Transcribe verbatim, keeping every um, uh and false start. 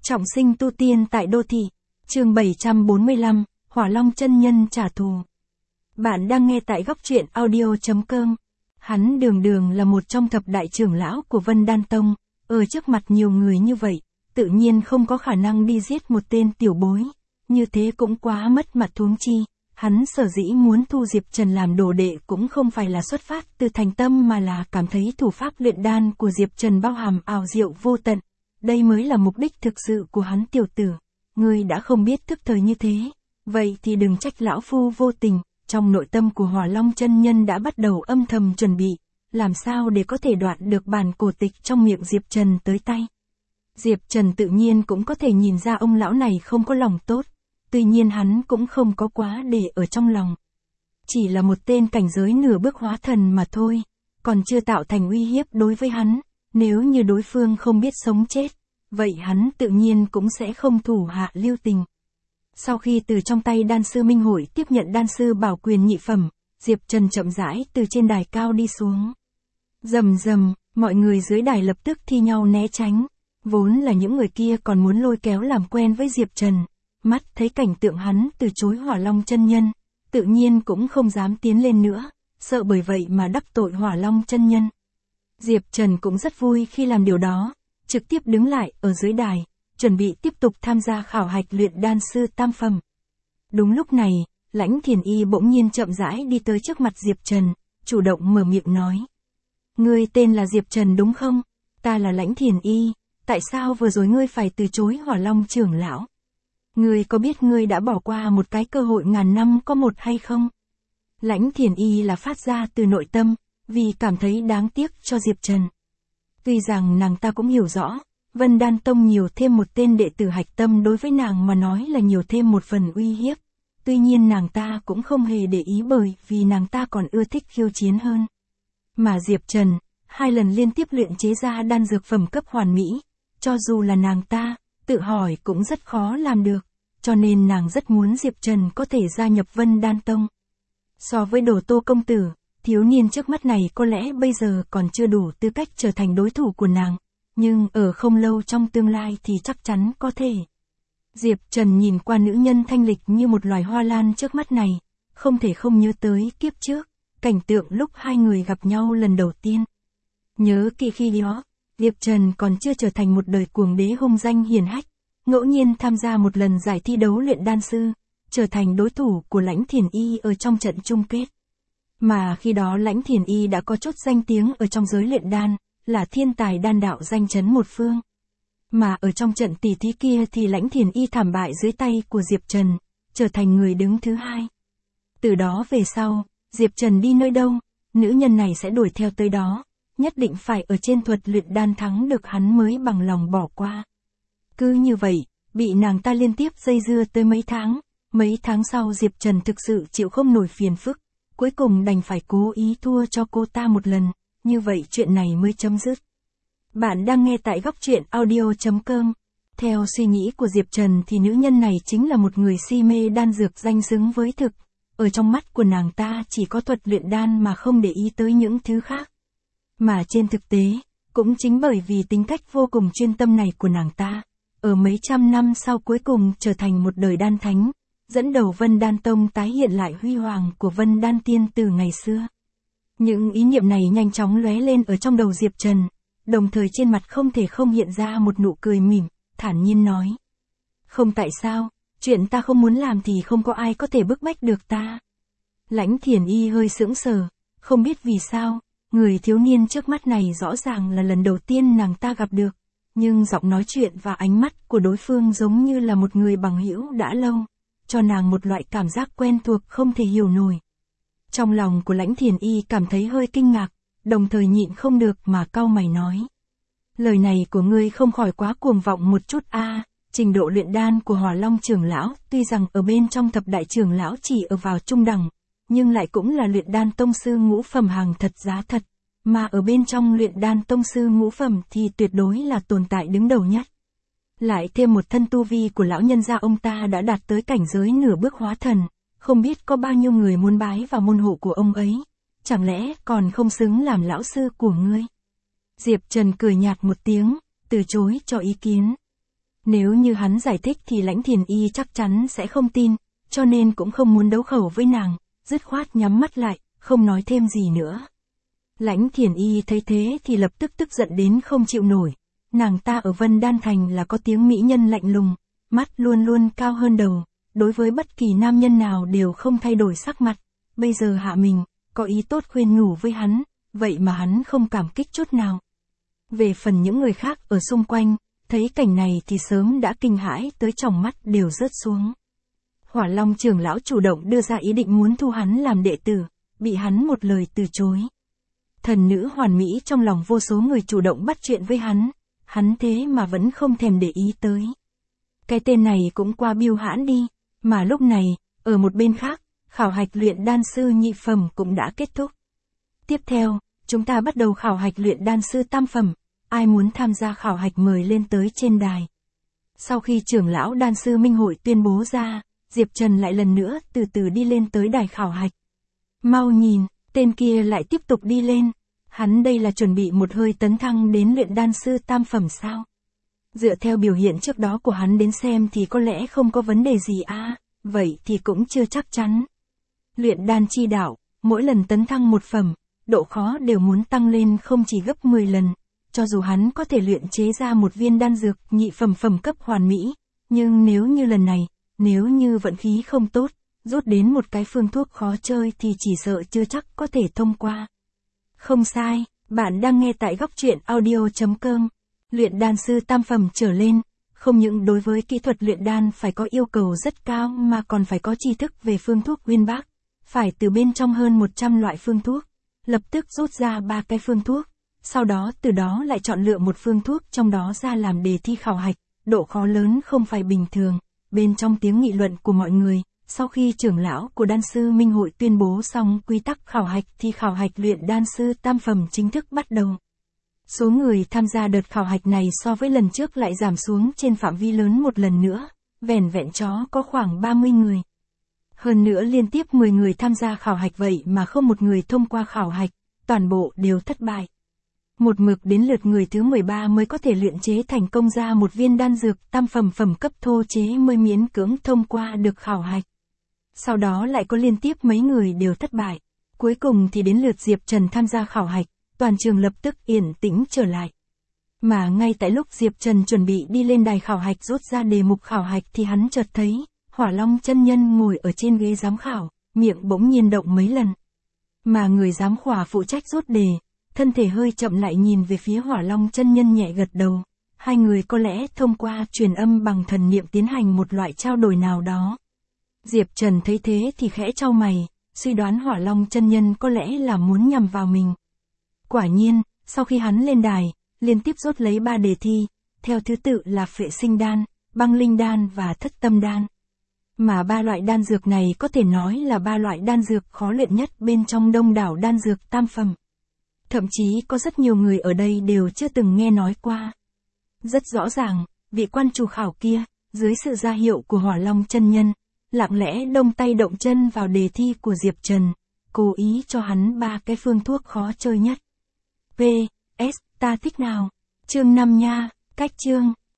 Trọng sinh tu tiên tại đô thị. Chương bảy trăm bốn mươi lăm, Hỏa Long chân nhân trả thù. Bạn đang nghe tại góc truyện audio chấm com. Hắn đường đường là một trong thập đại trưởng lão của Vân Đan Tông, ở trước mặt nhiều người như vậy, tự nhiên không có khả năng đi giết một tên tiểu bối, như thế cũng quá mất mặt huống chi. Hắn sở dĩ muốn thu Diệp Trần làm đồ đệ cũng không phải là xuất phát từ thành tâm mà là cảm thấy thủ pháp luyện đan của Diệp Trần bao hàm ảo diệu vô tận. Đây mới là mục đích thực sự của hắn. Tiểu tử, ngươi đã không biết thức thời như thế, vậy thì đừng trách lão phu vô tình. Trong nội tâm của Hỏa Long chân nhân đã bắt đầu âm thầm chuẩn bị, làm sao để có thể đoạt được bản cổ tịch trong miệng Diệp Trần tới tay. Diệp Trần tự nhiên cũng có thể nhìn ra ông lão này không có lòng tốt, tuy nhiên hắn cũng không có quá để ở trong lòng. Chỉ là một tên cảnh giới nửa bước hóa thần mà thôi, còn chưa tạo thành uy hiếp đối với hắn, nếu như đối phương không biết sống chết, vậy hắn tự nhiên cũng sẽ không thủ hạ lưu tình. Sau khi từ trong tay đan sư Minh Hội tiếp nhận đan sư bảo quyền nhị phẩm, Diệp Trần chậm rãi từ trên đài cao đi xuống. Rầm rầm, mọi người dưới đài lập tức thi nhau né tránh, vốn là những người kia còn muốn lôi kéo làm quen với Diệp Trần, mắt thấy cảnh tượng hắn từ chối Hỏa Long chân nhân, tự nhiên cũng không dám tiến lên nữa, sợ bởi vậy mà đắc tội Hỏa Long chân nhân. Diệp Trần cũng rất vui khi làm điều đó, trực tiếp đứng lại ở dưới đài, chuẩn bị tiếp tục tham gia khảo hạch luyện đan sư tam phẩm. Đúng lúc này, Lãnh Thiền Y bỗng nhiên chậm rãi đi tới trước mặt Diệp Trần, chủ động mở miệng nói. Ngươi tên là Diệp Trần đúng không? Ta là Lãnh Thiền Y, tại sao vừa rồi ngươi phải từ chối Hỏa Long trưởng lão? Ngươi có biết ngươi đã bỏ qua một cái cơ hội ngàn năm có một hay không? Lãnh Thiền Y là phát ra từ nội tâm, vì cảm thấy đáng tiếc cho Diệp Trần. Tuy rằng nàng ta cũng hiểu rõ, Vân Đan Tông nhiều thêm một tên đệ tử hạch tâm đối với nàng mà nói là nhiều thêm một phần uy hiếp. Tuy nhiên nàng ta cũng không hề để ý bởi vì nàng ta còn ưa thích khiêu chiến hơn. Mà Diệp Trần, hai lần liên tiếp luyện chế ra đan dược phẩm cấp hoàn mỹ, cho dù là nàng ta, tự hỏi cũng rất khó làm được, cho nên nàng rất muốn Diệp Trần có thể gia nhập Vân Đan Tông. So với Đồ Tô công tử, thiếu niên trước mắt này có lẽ bây giờ còn chưa đủ tư cách trở thành đối thủ của nàng, nhưng ở không lâu trong tương lai thì chắc chắn có thể. Diệp Trần nhìn qua nữ nhân thanh lịch như một loài hoa lan trước mắt này, không thể không nhớ tới kiếp trước, cảnh tượng lúc hai người gặp nhau lần đầu tiên. Nhớ kỹ khi đó, Diệp Trần còn chưa trở thành một đời cuồng đế hung danh hiển hách, ngẫu nhiên tham gia một lần giải thi đấu luyện đan sư, trở thành đối thủ của Lãnh Thiền Y ở trong trận chung kết. Mà khi đó Lãnh Thiền Y đã có chút danh tiếng ở trong giới luyện đan, là thiên tài đan đạo danh chấn một phương. Mà ở trong trận tỷ thí kia thì Lãnh Thiền Y thảm bại dưới tay của Diệp Trần, trở thành người đứng thứ hai. Từ đó về sau, Diệp Trần đi nơi đâu, nữ nhân này sẽ đuổi theo tới đó, nhất định phải ở trên thuật luyện đan thắng được hắn mới bằng lòng bỏ qua. Cứ như vậy, bị nàng ta liên tiếp dây dưa tới mấy tháng, mấy tháng sau Diệp Trần thực sự chịu không nổi phiền phức, cuối cùng đành phải cố ý thua cho cô ta một lần, như vậy chuyện này mới chấm dứt. Bạn đang nghe tại góc truyện audio chấm com. Theo suy nghĩ của Diệp Trần thì nữ nhân này chính là một người si mê đan dược danh xứng với thực, ở trong mắt của nàng ta chỉ có thuật luyện đan mà không để ý tới những thứ khác. Mà trên thực tế, cũng chính bởi vì tính cách vô cùng chuyên tâm này của nàng ta, ở mấy trăm năm sau cuối cùng trở thành một đời đan thánh, dẫn đầu Vân Đan Tông tái hiện lại huy hoàng của Vân Đan Tiên từ ngày xưa. Những ý niệm này nhanh chóng lóe lên ở trong đầu Diệp Trần, đồng thời trên mặt không thể không hiện ra một nụ cười mỉm, thản nhiên nói. Không tại sao, chuyện ta không muốn làm thì không có ai có thể bức bách được ta. Lãnh Thiền Y hơi sững sờ, không biết vì sao, người thiếu niên trước mắt này rõ ràng là lần đầu tiên nàng ta gặp được, nhưng giọng nói chuyện và ánh mắt của đối phương giống như là một người bằng hữu đã lâu, cho nàng một loại cảm giác quen thuộc không thể hiểu nổi. Trong lòng của Lãnh Thiền Y cảm thấy hơi kinh ngạc, đồng thời nhịn không được mà cau mày nói. Lời này của ngươi không khỏi quá cuồng vọng một chút a. À, trình độ luyện đan của Hỏa Long trưởng lão tuy rằng ở bên trong thập đại trưởng lão chỉ ở vào trung đẳng, nhưng lại cũng là luyện đan tông sư ngũ phẩm hàng thật giá thật, mà ở bên trong luyện đan tông sư ngũ phẩm thì tuyệt đối là tồn tại đứng đầu nhất. Lại thêm một thân tu vi của lão nhân gia ông ta đã đạt tới cảnh giới nửa bước hóa thần, không biết có bao nhiêu người muốn bái vào môn hộ của ông ấy, chẳng lẽ còn không xứng làm lão sư của ngươi? Diệp Trần cười nhạt một tiếng, từ chối cho ý kiến. Nếu như hắn giải thích thì Lãnh Thiền Y chắc chắn sẽ không tin, cho nên cũng không muốn đấu khẩu với nàng, dứt khoát nhắm mắt lại, không nói thêm gì nữa. Lãnh Thiền Y thấy thế thì lập tức tức giận đến không chịu nổi. Nàng ta ở Vân Đan Thành là có tiếng mỹ nhân lạnh lùng, mắt luôn luôn cao hơn đầu, đối với bất kỳ nam nhân nào đều không thay đổi sắc mặt. Bây giờ hạ mình, có ý tốt khuyên nhủ với hắn, vậy mà hắn không cảm kích chút nào. Về phần những người khác ở xung quanh, thấy cảnh này thì sớm đã kinh hãi tới tròng mắt đều rớt xuống. Hỏa Long trưởng lão chủ động đưa ra ý định muốn thu hắn làm đệ tử, bị hắn một lời từ chối. Thần nữ hoàn mỹ trong lòng vô số người chủ động bắt chuyện với hắn, hắn thế mà vẫn không thèm để ý tới. Cái tên này cũng qua biêu hãn đi, mà lúc này, ở một bên khác, khảo hạch luyện đan sư nhị phẩm cũng đã kết thúc. Tiếp theo, chúng ta bắt đầu khảo hạch luyện đan sư tam phẩm, ai muốn tham gia khảo hạch mời lên tới trên đài. Sau khi trưởng lão đan sư Minh Hội tuyên bố ra, Diệp Trần lại lần nữa từ từ đi lên tới đài khảo hạch. Mau nhìn, tên kia lại tiếp tục đi lên, hắn đây là chuẩn bị một hơi tấn thăng đến luyện đan sư tam phẩm sao? Dựa theo biểu hiện trước đó của hắn đến xem thì có lẽ không có vấn đề gì à, vậy thì cũng chưa chắc chắn. Luyện đan chi đạo, mỗi lần tấn thăng một phẩm, độ khó đều muốn tăng lên không chỉ gấp mười lần, cho dù hắn có thể luyện chế ra một viên đan dược nhị phẩm phẩm cấp hoàn mỹ, nhưng nếu như lần này, nếu như vận khí không tốt, rút đến một cái phương thuốc khó chơi thì chỉ sợ chưa chắc có thể thông qua. Không sai, bạn đang nghe tại góc truyện audio chấm com. Luyện đan sư tam phẩm trở lên, không những đối với kỹ thuật luyện đan phải có yêu cầu rất cao mà còn phải có tri thức về phương thuốc uyên bác, phải từ bên trong hơn một trăm loại phương thuốc, lập tức rút ra ba cái phương thuốc, sau đó từ đó lại chọn lựa một phương thuốc trong đó ra làm đề thi khảo hạch, độ khó lớn không phải bình thường. Bên trong tiếng nghị luận của mọi người, sau khi trưởng lão của đan sư Minh Hội tuyên bố xong quy tắc khảo hạch thì khảo hạch luyện đan sư tam phẩm chính thức bắt đầu. Số người tham gia đợt khảo hạch này so với lần trước lại giảm xuống trên phạm vi lớn một lần nữa, vẻn vẹn chó có khoảng ba mươi người. Hơn nữa liên tiếp mười người tham gia khảo hạch vậy mà không một người thông qua khảo hạch, toàn bộ đều thất bại. Một mực đến lượt người thứ mười ba mới có thể luyện chế thành công ra một viên đan dược tam phẩm phẩm cấp thô chế mới miễn cưỡng thông qua được khảo hạch. Sau đó lại có liên tiếp mấy người đều thất bại. Cuối cùng thì đến lượt Diệp Trần tham gia khảo hạch, toàn trường lập tức yên tĩnh trở lại. Mà ngay tại lúc Diệp Trần chuẩn bị đi lên đài khảo hạch rút ra đề mục khảo hạch thì hắn chợt thấy, Hỏa Long chân nhân ngồi ở trên ghế giám khảo, miệng bỗng nhiên động mấy lần. Mà người giám khảo phụ trách rút đề, thân thể hơi chậm lại nhìn về phía Hỏa Long chân nhân nhẹ gật đầu. Hai người có lẽ thông qua truyền âm bằng thần niệm tiến hành một loại trao đổi nào đó. Diệp Trần thấy thế thì khẽ chau mày, suy đoán Hỏa Long chân nhân có lẽ là muốn nhằm vào mình. Quả nhiên, sau khi hắn lên đài, liên tiếp rút lấy ba đề thi, theo thứ tự là phệ sinh đan, băng linh đan và thất tâm đan. Mà ba loại đan dược này có thể nói là ba loại đan dược khó luyện nhất bên trong đông đảo đan dược tam phẩm. Thậm chí có rất nhiều người ở đây đều chưa từng nghe nói qua. Rất rõ ràng, vị quan chủ khảo kia, dưới sự ra hiệu của Hỏa Long chân nhân, lặng lẽ động tay động chân vào đề thi của Diệp Trần, cố ý cho hắn ba cái phương thuốc khó chơi nhất. pê ét, ta thích nào? Chương năm nha, cách chương.